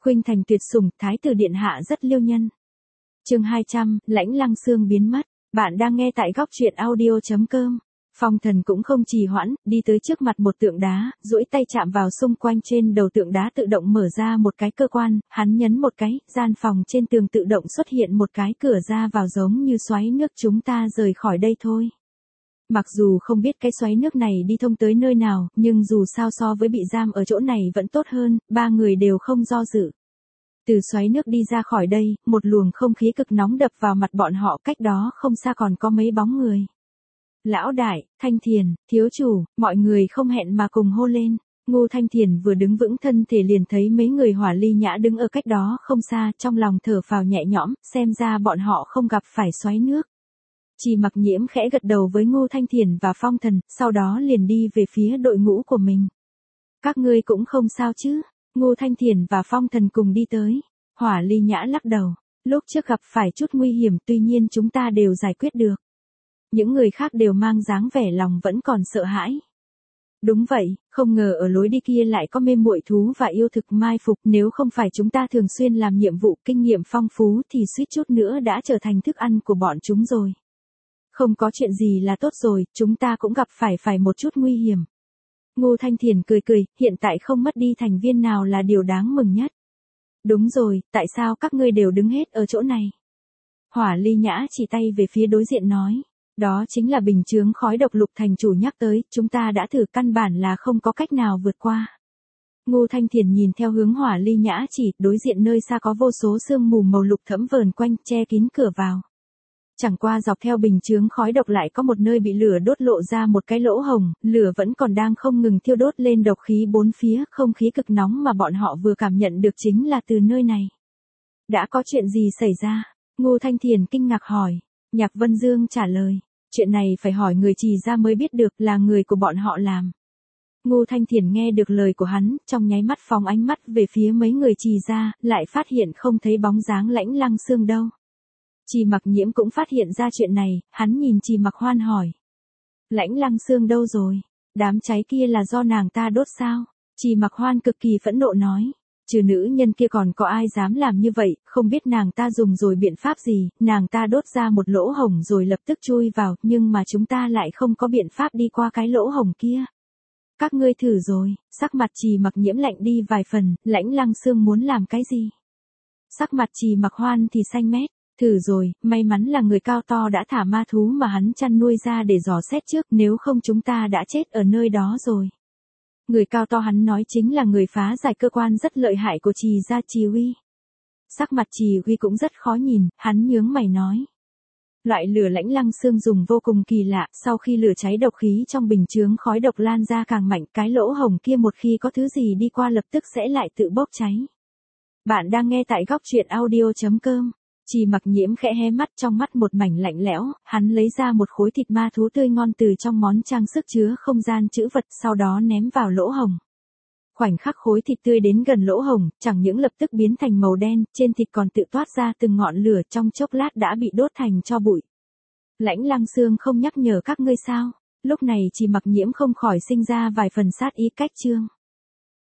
Khuynh thành tuyệt sủng, thái tử điện hạ rất liêu nhân. Chương 200, Lãnh Lăng Xương biến mất. Bạn đang nghe tại góc truyện audio.com. Phong Thần cũng không trì hoãn, đi tới trước mặt một tượng đá, duỗi tay chạm vào xung quanh trên đầu tượng đá tự động mở ra một cái cơ quan, hắn nhấn một cái, gian phòng trên tường tự động xuất hiện một cái cửa ra vào giống như xoáy nước, chúng ta rời khỏi đây thôi. Mặc dù không biết cái xoáy nước này đi thông tới nơi nào, nhưng dù sao so với bị giam ở chỗ này vẫn tốt hơn, ba người đều không do dự. Từ xoáy nước đi ra khỏi đây, một luồng không khí cực nóng đập vào mặt bọn họ, cách đó không xa còn có mấy bóng người. Lão đại, Thanh Thiền, thiếu chủ, mọi người không hẹn mà cùng hô lên. Ngô Thanh Thiền vừa đứng vững thân thể liền thấy mấy người Hỏa Ly Nhã đứng ở cách đó không xa, trong lòng thở phào nhẹ nhõm, xem ra bọn họ không gặp phải xoáy nước. Chỉ Mặc Nhiễm khẽ gật đầu với Ngô Thanh Thiền và Phong Thần, sau đó liền đi về phía đội ngũ của mình. Các ngươi cũng không sao chứ? Ngô Thanh Thiền và Phong Thần cùng đi tới. Hỏa Ly Nhã lắc đầu. Lúc trước gặp phải chút nguy hiểm, tuy nhiên chúng ta đều giải quyết được. Những người khác đều mang dáng vẻ lòng vẫn còn sợ hãi. Đúng vậy, không ngờ ở lối đi kia lại có mê muội thú và yêu thực mai phục, nếu không phải chúng ta thường xuyên làm nhiệm vụ kinh nghiệm phong phú thì suýt chút nữa đã trở thành thức ăn của bọn chúng rồi. Không có chuyện gì là tốt rồi, chúng ta cũng gặp phải một chút nguy hiểm. Ngô Thanh Thiền cười cười, hiện tại không mất đi thành viên nào là điều đáng mừng nhất. Đúng rồi, tại sao các ngươi đều đứng hết ở chỗ này? Hỏa Ly Nhã chỉ tay về phía đối diện nói. Đó chính là bình chướng khói độc Lục thành chủ nhắc tới, chúng ta đã thử căn bản là không có cách nào vượt qua. Ngô Thanh Thiền nhìn theo hướng Hỏa Ly Nhã chỉ, đối diện nơi xa có vô số sương mù màu lục thẫm vờn quanh, che kín cửa vào. Chẳng qua dọc theo bình chướng khói độc lại có một nơi bị lửa đốt lộ ra một cái lỗ hồng, lửa vẫn còn đang không ngừng thiêu đốt lên độc khí bốn phía, không khí cực nóng mà bọn họ vừa cảm nhận được chính là từ nơi này. Đã có chuyện gì xảy ra? Ngô Thanh Thiền kinh ngạc hỏi. Nhạc Vân Dương trả lời, chuyện này phải hỏi người Trì gia mới biết được, là người của bọn họ làm. Ngô Thanh Thiền nghe được lời của hắn, trong nháy mắt phóng ánh mắt về phía mấy người Trì gia, lại phát hiện không thấy bóng dáng Lãnh Lăng Xương đâu. Chỉ Mặc Nhiễm cũng phát hiện ra chuyện này, hắn nhìn Chỉ Mặc Hoan hỏi. Lãnh Lăng Xương đâu rồi? Đám cháy kia là do nàng ta đốt sao? Chỉ Mặc Hoan cực kỳ phẫn nộ nói. Trừ nữ nhân kia còn có ai dám làm như vậy, không biết nàng ta dùng rồi biện pháp gì, nàng ta đốt ra một lỗ hổng rồi lập tức chui vào, nhưng mà chúng ta lại không có biện pháp đi qua cái lỗ hổng kia. Các ngươi thử rồi, sắc mặt Chỉ Mặc Nhiễm lạnh đi vài phần, Lãnh Lăng Xương muốn làm cái gì? Sắc mặt Chỉ Mặc Hoan thì xanh mét. Thử rồi, may mắn là người cao to đã thả ma thú mà hắn chăn nuôi ra để dò xét trước, nếu không chúng ta đã chết ở nơi đó rồi. Người cao to hắn nói chính là người phá giải cơ quan rất lợi hại của Trì gia Trì Uy. Sắc mặt Trì Uy cũng rất khó nhìn, hắn nhướng mày nói. Loại lửa Lãnh Lăng Xương dùng vô cùng kỳ lạ, sau khi lửa cháy độc khí trong bình chướng khói độc lan ra càng mạnh, cái lỗ hổng kia một khi có thứ gì đi qua lập tức sẽ lại tự bốc cháy. Bạn đang nghe tại góc truyện audio.com. Chỉ Mặc Nhiễm khẽ hé mắt, trong mắt một mảnh lạnh lẽo, hắn lấy ra một khối thịt ma thú tươi ngon từ trong món trang sức chứa không gian trữ vật, sau đó ném vào lỗ hổng. Khoảnh khắc khối thịt tươi đến gần lỗ hổng, chẳng những lập tức biến thành màu đen, trên thịt còn tự toát ra từng ngọn lửa, trong chốc lát đã bị đốt thành tro bụi. Lãnh Lăng Xương không nhắc nhở các ngươi sao? Lúc này Chỉ Mặc Nhiễm không khỏi sinh ra vài phần sát ý cách chương.